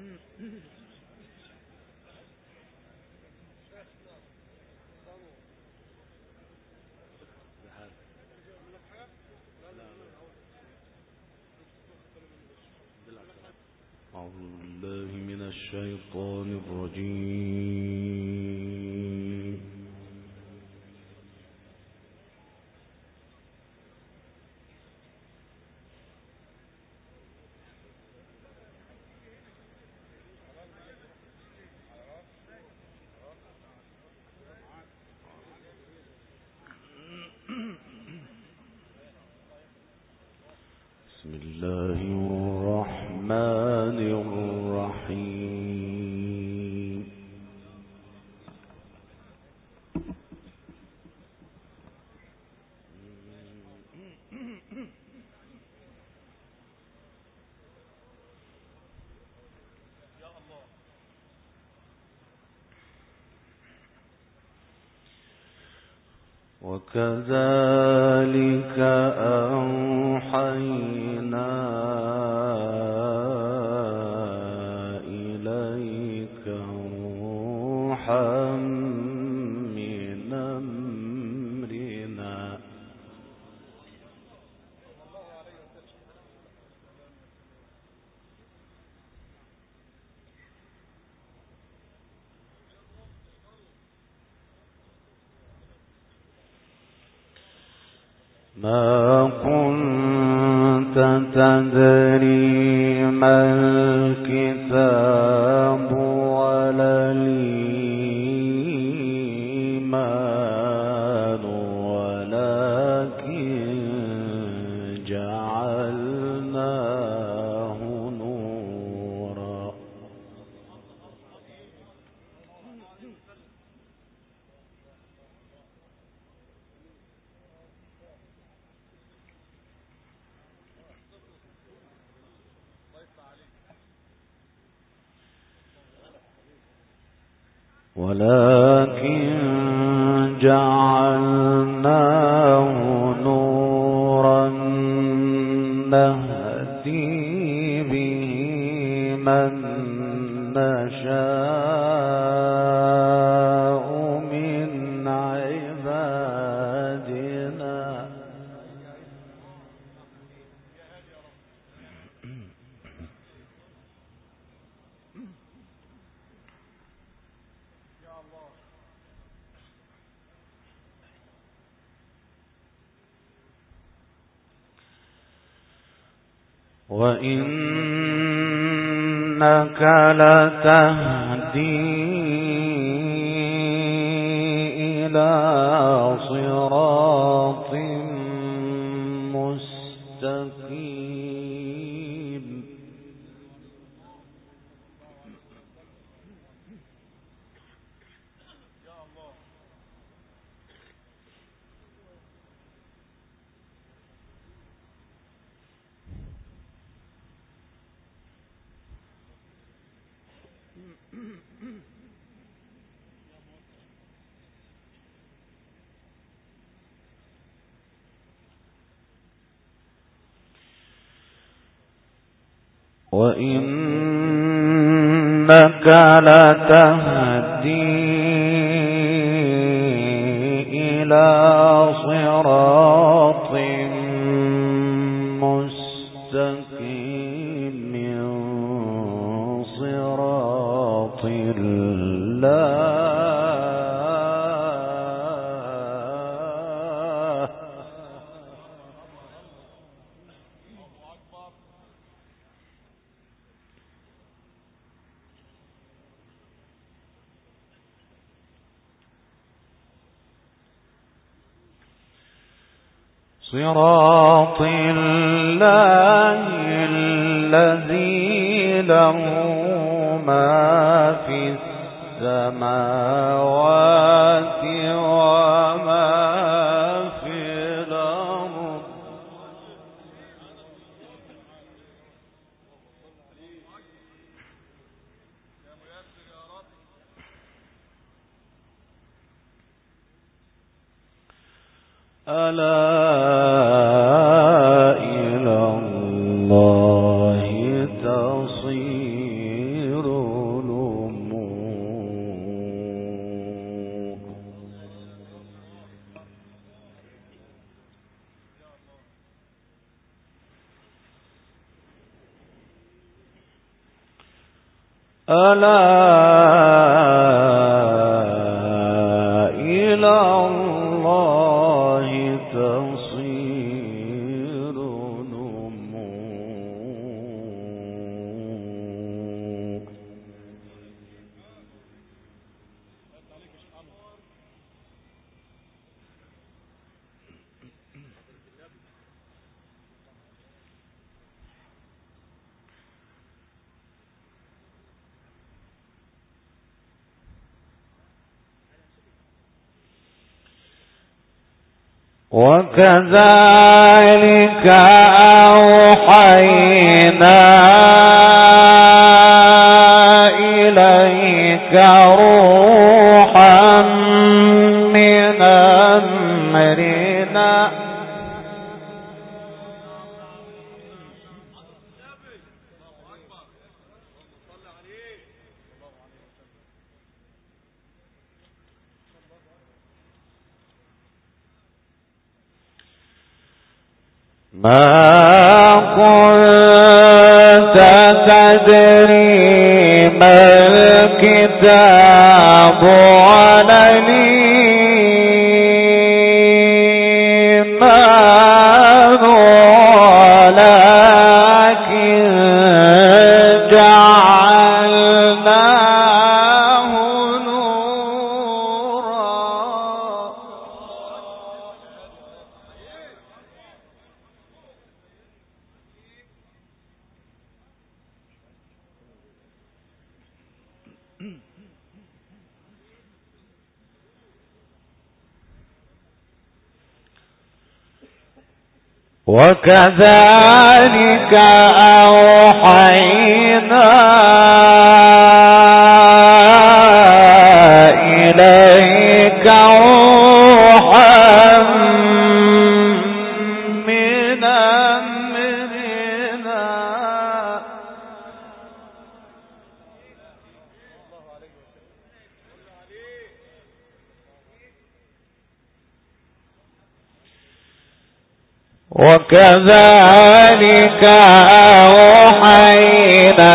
أعوذ بالله من الشيطان الرجيم. بسم الله الرحمن الرحيم. وكذلك أوحينا إليك روحا من أمرنا ما كنت تدري ما الكتاب ولا الإيمان ولكن جعلناه نورا نهدي به من نشاء من عبادنا وإنك لتهدي إلى صراط مستقيم وإنك لتهدي إلى صراط مستقيم صراط الله صراط الله الذي له ما في السماوات وما في الأرض ألا إلى الله تصير ألا إلى الله تصير الأمور. وكذلك أوحينا إليك روحا من أمرنا ما كنت تدري ما الكتاب ولا الإيمان ولكن جعلناه نورا. وكذلك أوحينا إليك روحا من أمرنا وكذلك أوحينا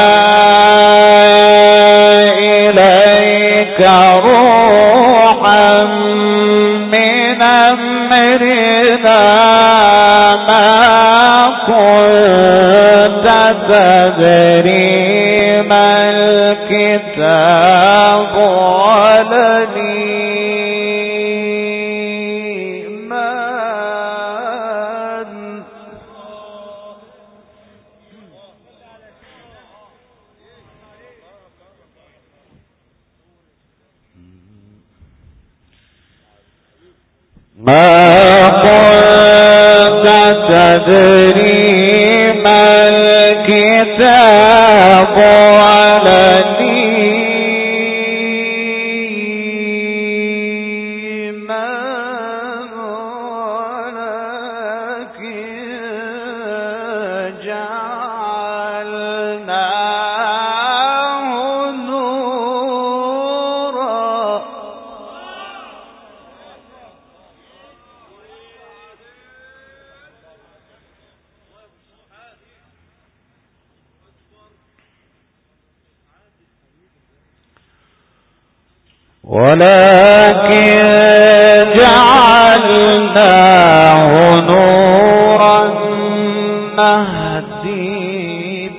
إليك روحا من أمرنا ما كنت تدري ما الكتاب ولا ما كنت تدري ما الكتاب ولا الإيمان ولكن جعلناه نورا. ولكن جعلناه نورا نهدي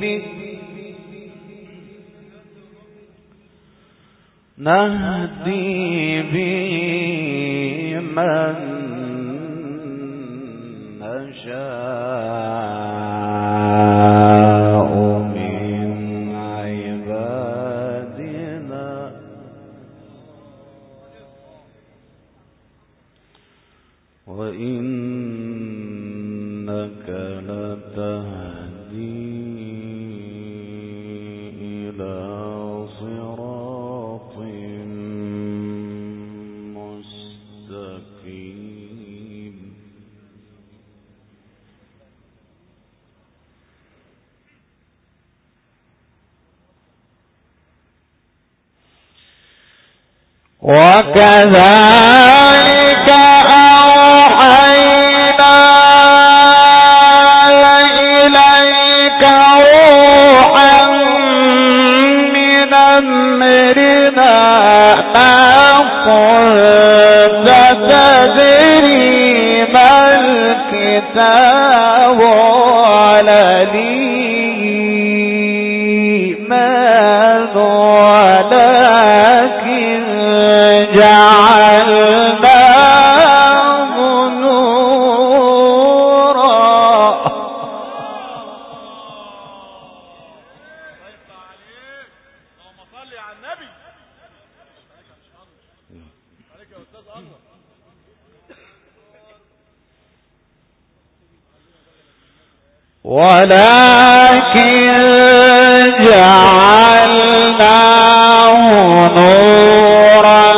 به من نشاء من عبادنا وإنك لتهدي إلى صراط مستقيم. وكذلك أوحينا إليك روحا من ولكن جعلناه نورا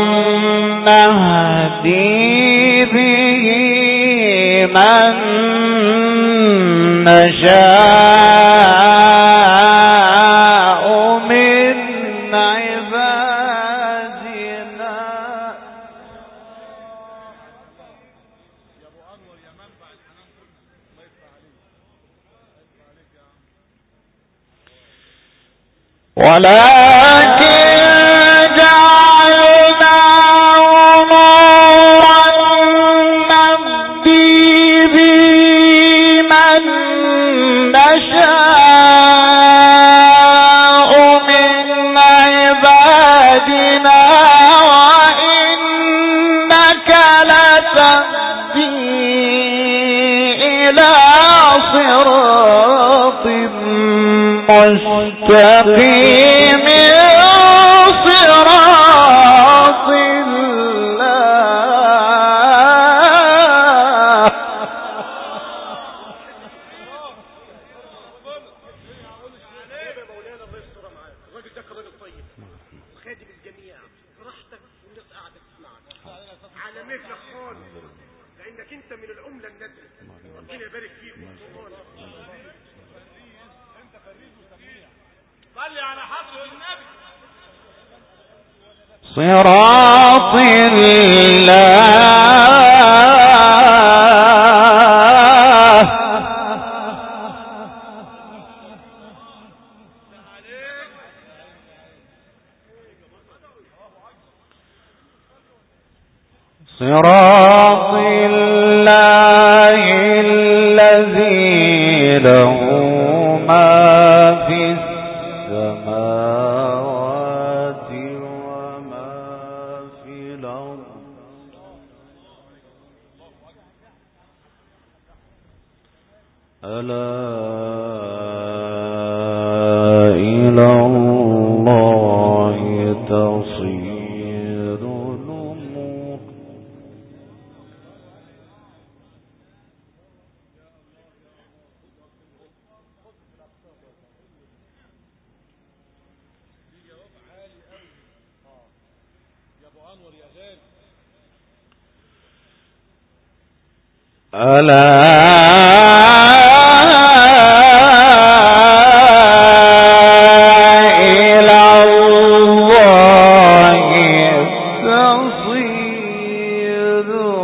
نهدي به من نشاء من عبادنا. ولكن جعلناه نورا نهدي به من نشاء من عبادنا وإنك لتهدي إلى صراط مستقيم صراط الله. الراجل ده كان راجل طيب خادم الجميع، براحتك والناس قاعده تسمعك على مهلك خالص، لانك انت من العمله النادره. ربنا يبارك فيك انت فريد وسميع. صلي على حضره النبي. صراط صراط الله الذي له ما في السماوات وما في الأرض. ألا إلى الله تصير الأمور. ألا إلى الله تصير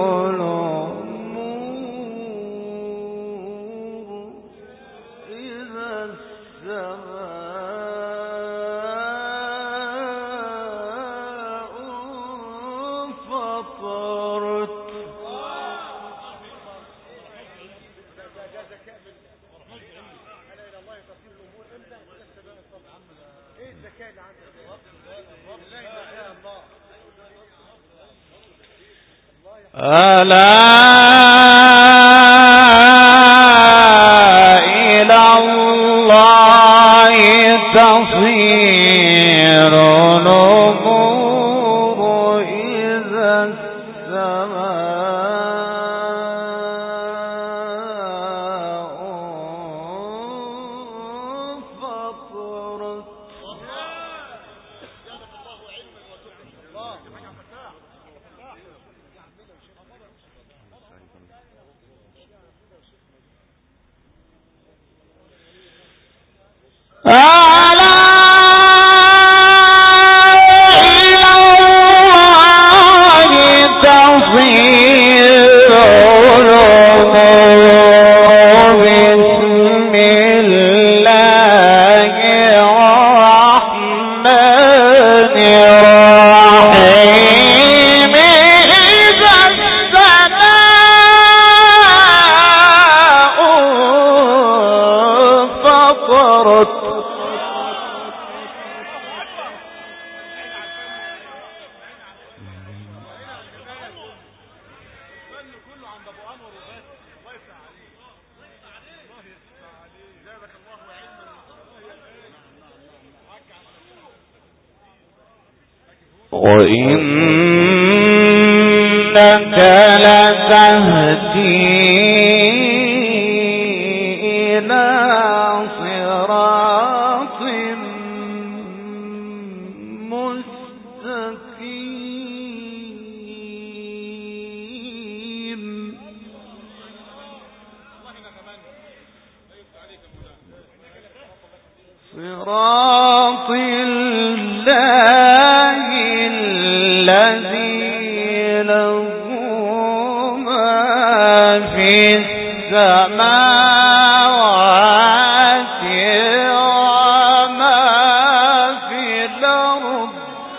الأمور. إذا السماء فطرت. ألا إلى الله تصير الأمور. إذا السماء فطرت. ألا إلى الله تصير الأمور. بسم الله الرحمن الرحيم. إذا السماء فطرت. وإنك لتهدي صراط الله الذي له ما في السماوات وما في الأرض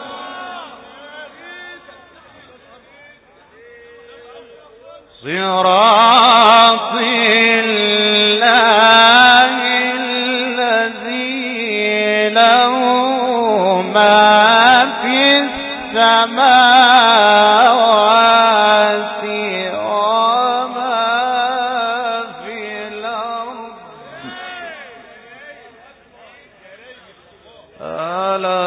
صراط الله الذي له ما في السماوات وما في الأرض ألا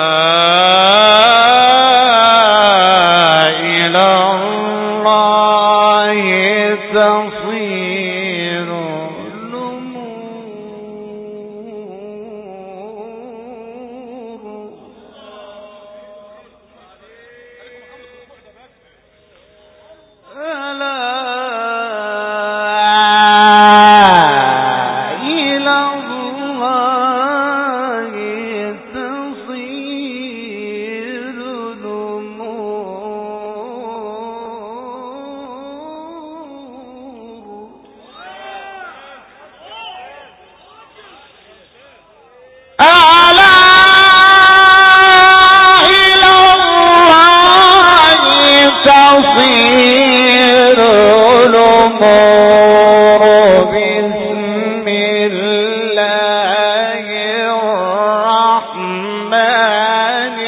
إلى الله تصير الأمور ألا إلى الله تصير الأمور ألا إلى الله تصير الأمور بسم الله الرحمن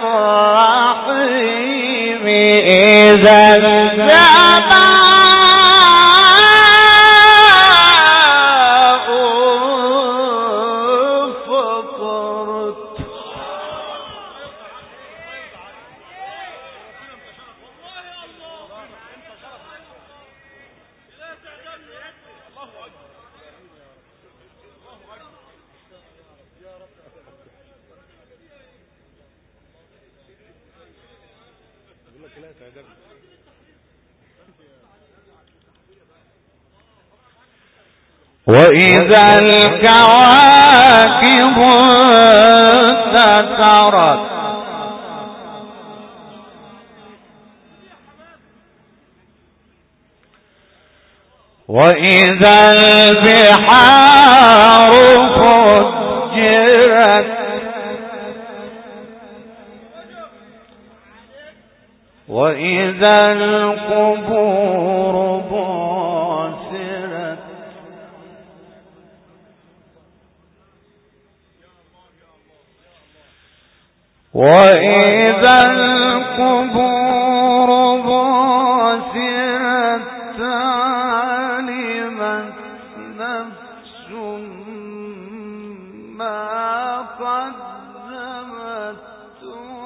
الرحيم إذا السماء فطرت وإذا الكواكب انتثرت وإذا البحار فجرت وإذا القبور بعثرت وإذا القبور بعثرت علمت نفس ما قدمت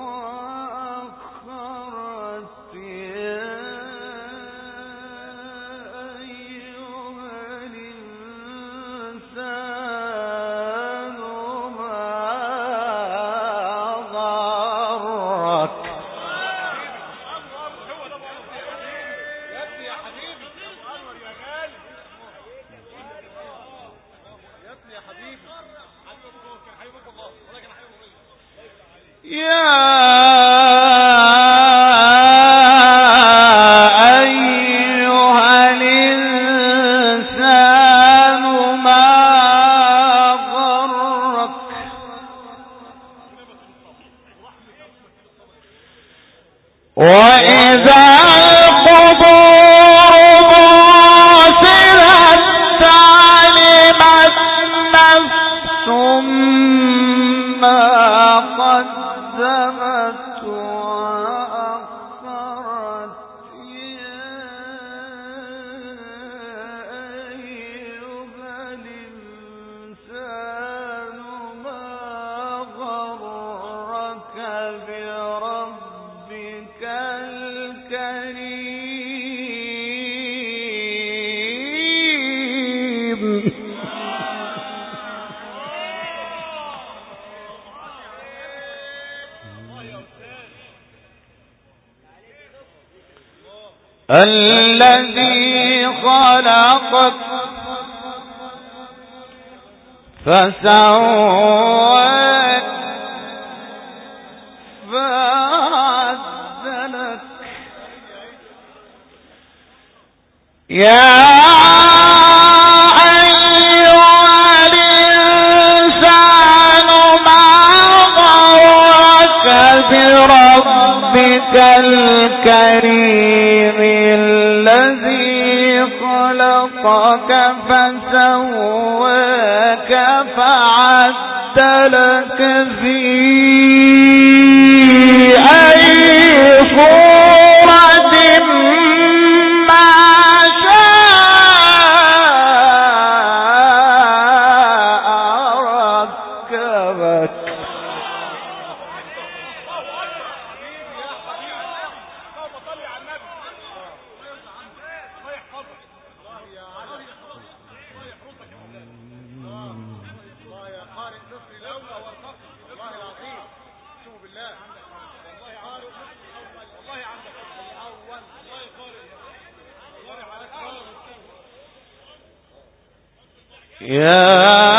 وأخرت يا أيها الإنسان ما غرك يا أيها الإنسان ما غرك وإذا القبور بعثرت علمت نفس ما قدمت وأخرت يا أيها الإنسان ما غرك بربك الكريم الذي خلقك فسواك فعدلك يا بربك الكريم الذي خلقك فسواك فعدلك في أي صورة ما شاء ركبك يا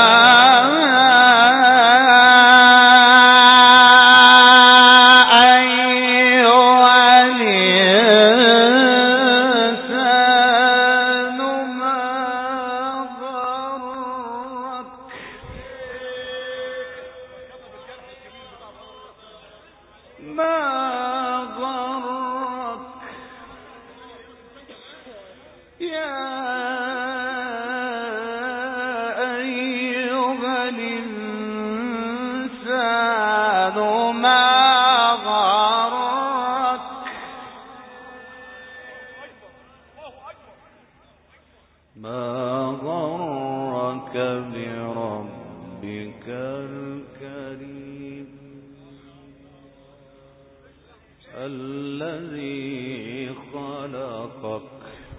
الذي خلقك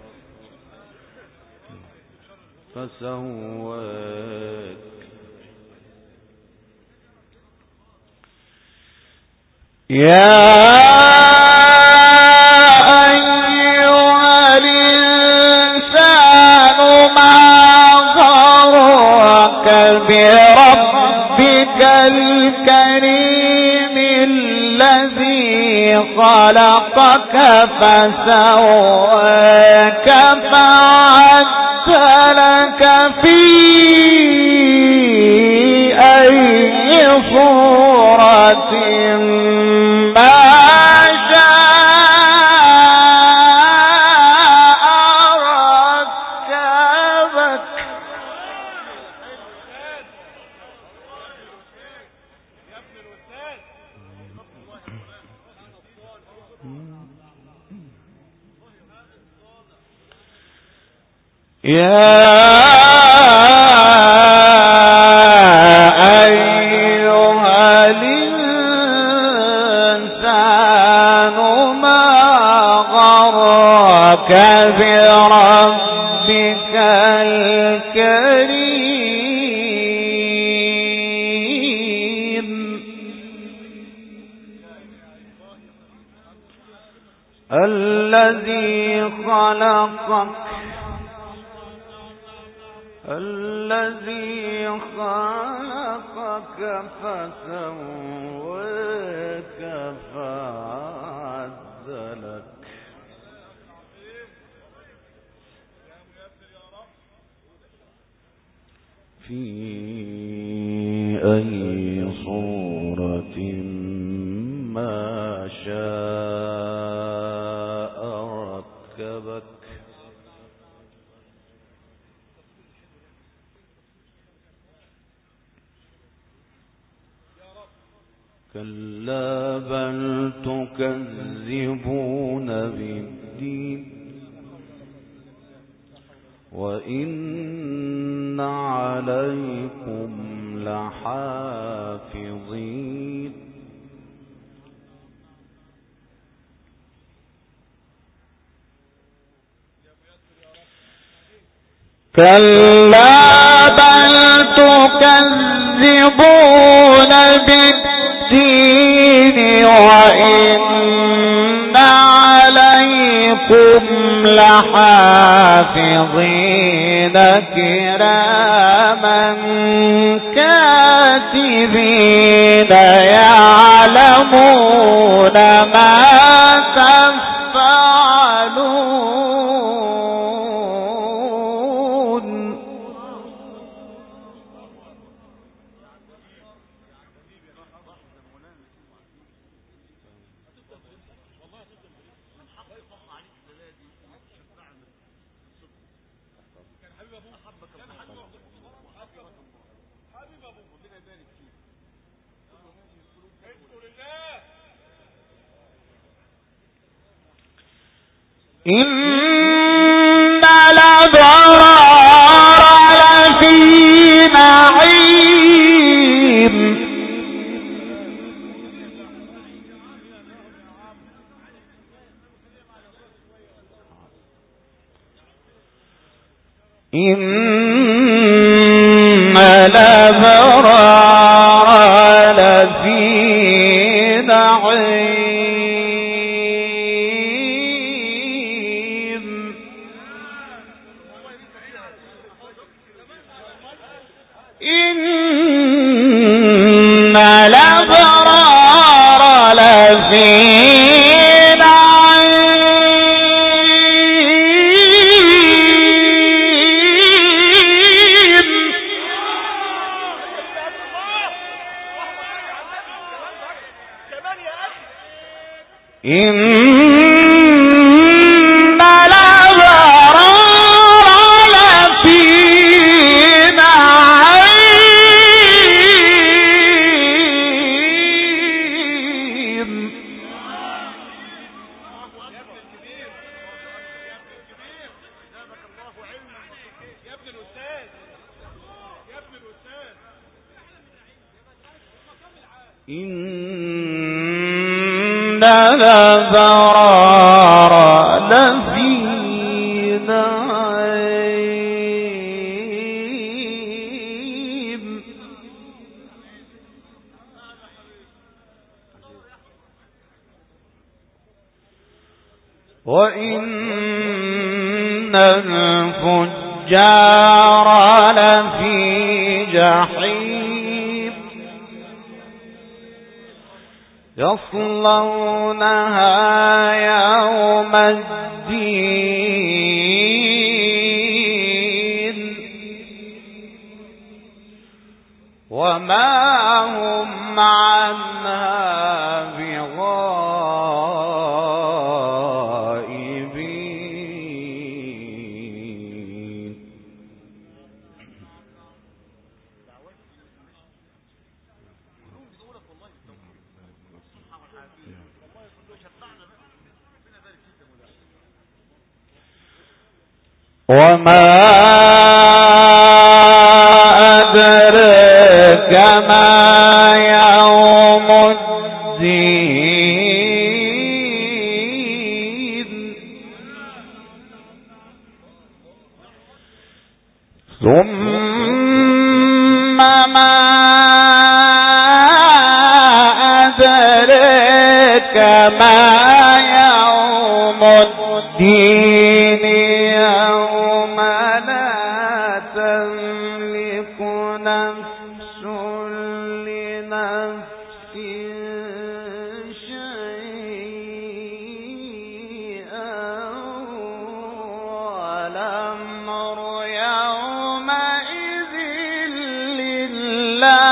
فسواك يا أيها الإنسان ما غرك بربك الكريم الذي خلقك فسواك فعدلك في أي صورة ما شاء ركبك يا أيها الإنسان ما غرك بربك الكريم الذي خلقك فسواك فعدلك في أي صورة ما شاء ركبك كلا بل تكذبون بالدين وإن عليكم لحافظين كلا بل تكذبون بالدين وإن عليكم لحافظين كراما حينئذ يعلمون ما تفعلون. إن الأبرار لفي نعيم إن الأبرار لفي نعيم إن الأبرار لفي إن الأبرار لفي نعيم وإن الفجار لفي جحيم يصلونها يوم الدين وما هم عنها بغائبين. وما أدرك ما يوم الدين ثم ما أدرك ما يوم الدين يوم لا تملك نفس لنفس شيئا والأمر يومئذ لله.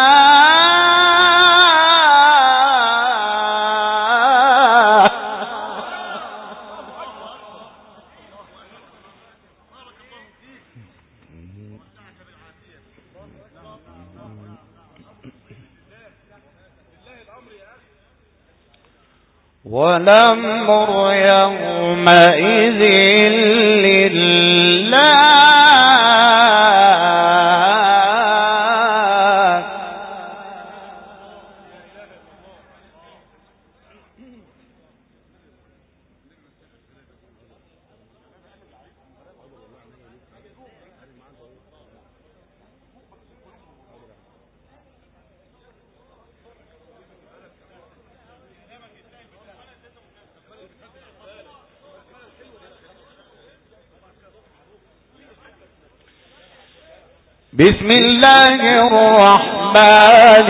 والأمر يومئذ لله. بسم الله الرحمن الرحمن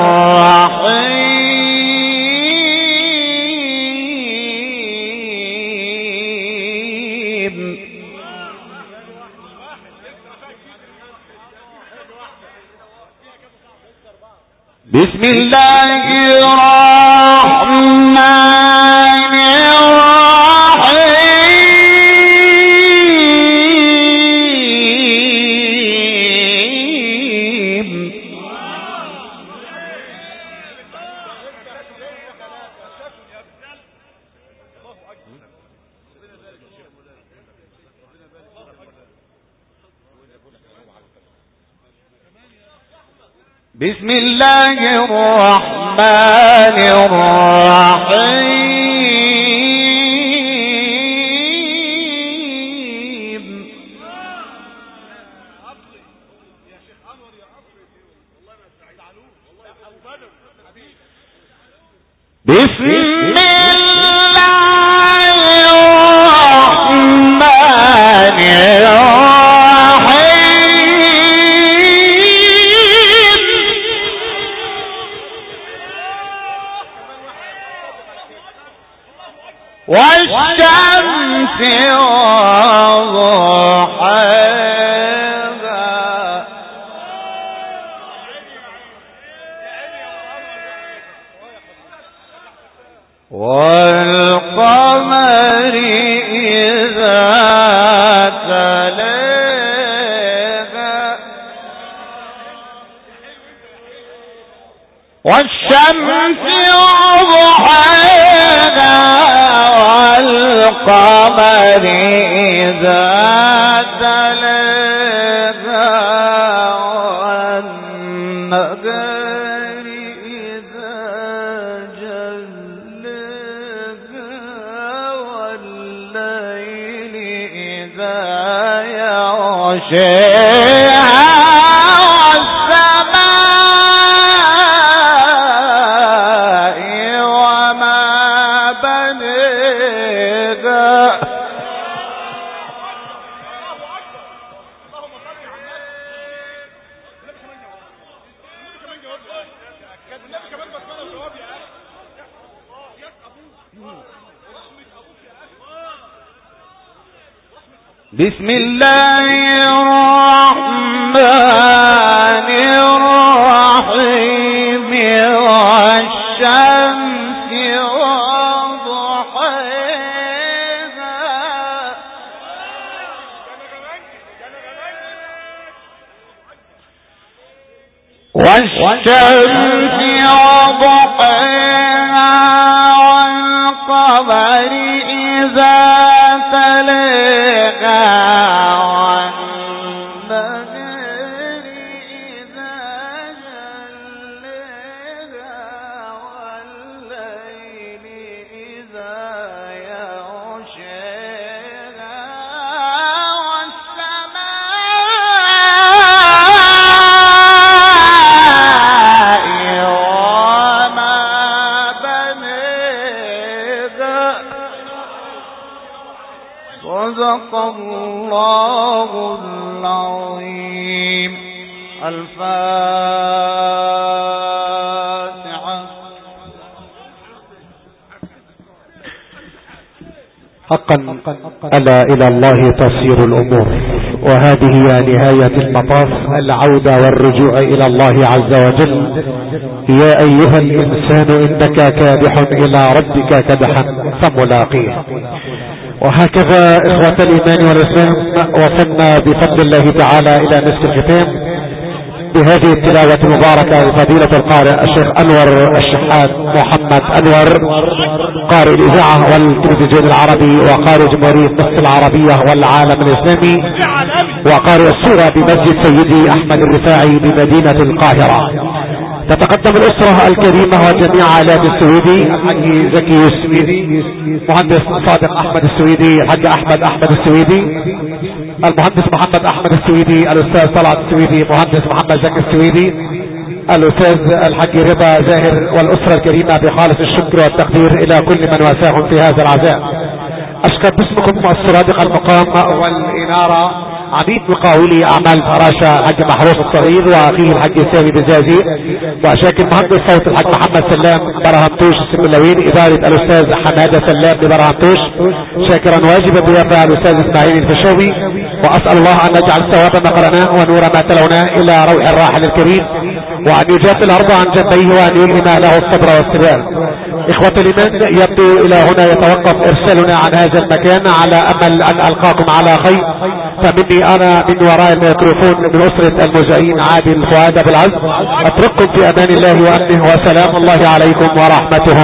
الرحيم. بسم الله الرحمن الرحيم. بسم الله الرحمن الرحيم. بسم الله الرحمن والشمس وضحاها والقمر إذا تلاها والشمس وضحاها والقمر إذا تلاها والنهار إذا جلاها والليل إذا يغشاها بسم الله الرحمن الرحيم. والشمس وضحاها والشمس وضحاها والقمر إذا تلاها والنهار إذا جلاها والليل إذا يغشاها صدق الله العظيم. الفاتحة. حقا ألا إلى الله تصير الأمور، وهذه هي نهاية المطاف، العودة والرجوع إلى الله عز وجل. يا أيها الإنسان إنك كادح إلى ربك كدحا فملاقيه. وهكذا إخوة الإيمان والإسلام وصلنا بفضل الله تعالى إلى نصف الختام بهذه التلاوة المباركة لفضيلة القارئ الشيخ أنور الشحات محمد أنور، قارئ الإذاعة والتلفزيون العربي وقارئ جمهورية مصر العربية والعالم الإسلامي، وقارئ الصورة بمسجد سيدي أحمد الرفاعي بمدينة القاهرة. تتقدم الأسرة الكريمة وجميع عائلات السويدي، الحاج زكي السويدي، مهندس صادق أحمد السويدي، الحاج أحمد السويدي، المهندس محمد أحمد السويدي، الأستاذ طلعت السويدي، مهندس محمد زكي السويدي، الأستاذ الحاج رضا زاهر، والأسرة الكريمة بخالص الشكر والتقدير إلى كل من واساهم في هذا العزاء. أشكر باسمكم السرادق المقام والإنارة عميد مقاولي اعمال فراشة الحاج محروس الصغير واخيه الحاج سامي بزازي، واشاكر مهندس صوت الحاج محمد سلام برهمتوش السبلوين، ادارة الاستاذ حمادة سلام ببرهمتوش، شاكرا واجبا بيافع الاستاذ اسماعيل الفشاوي، واسأل الله ان نجعل ثواب ما قرناه ونور ما تلوناه الى روح الراحل الكريم، وان يجاف الارض عن جنبيه وان يلهم له الصبر والصبر. اخوة الايمان، يبدو الى هنا يتوقف ارسالنا عن هذا المكان على امل ان القاكم على خير. فمني انا من وراء الميكروفون من اسرة المذيعين عادل فؤاد ابو العز، اترككم في امان الله وامنه، وسلام الله عليكم ورحمته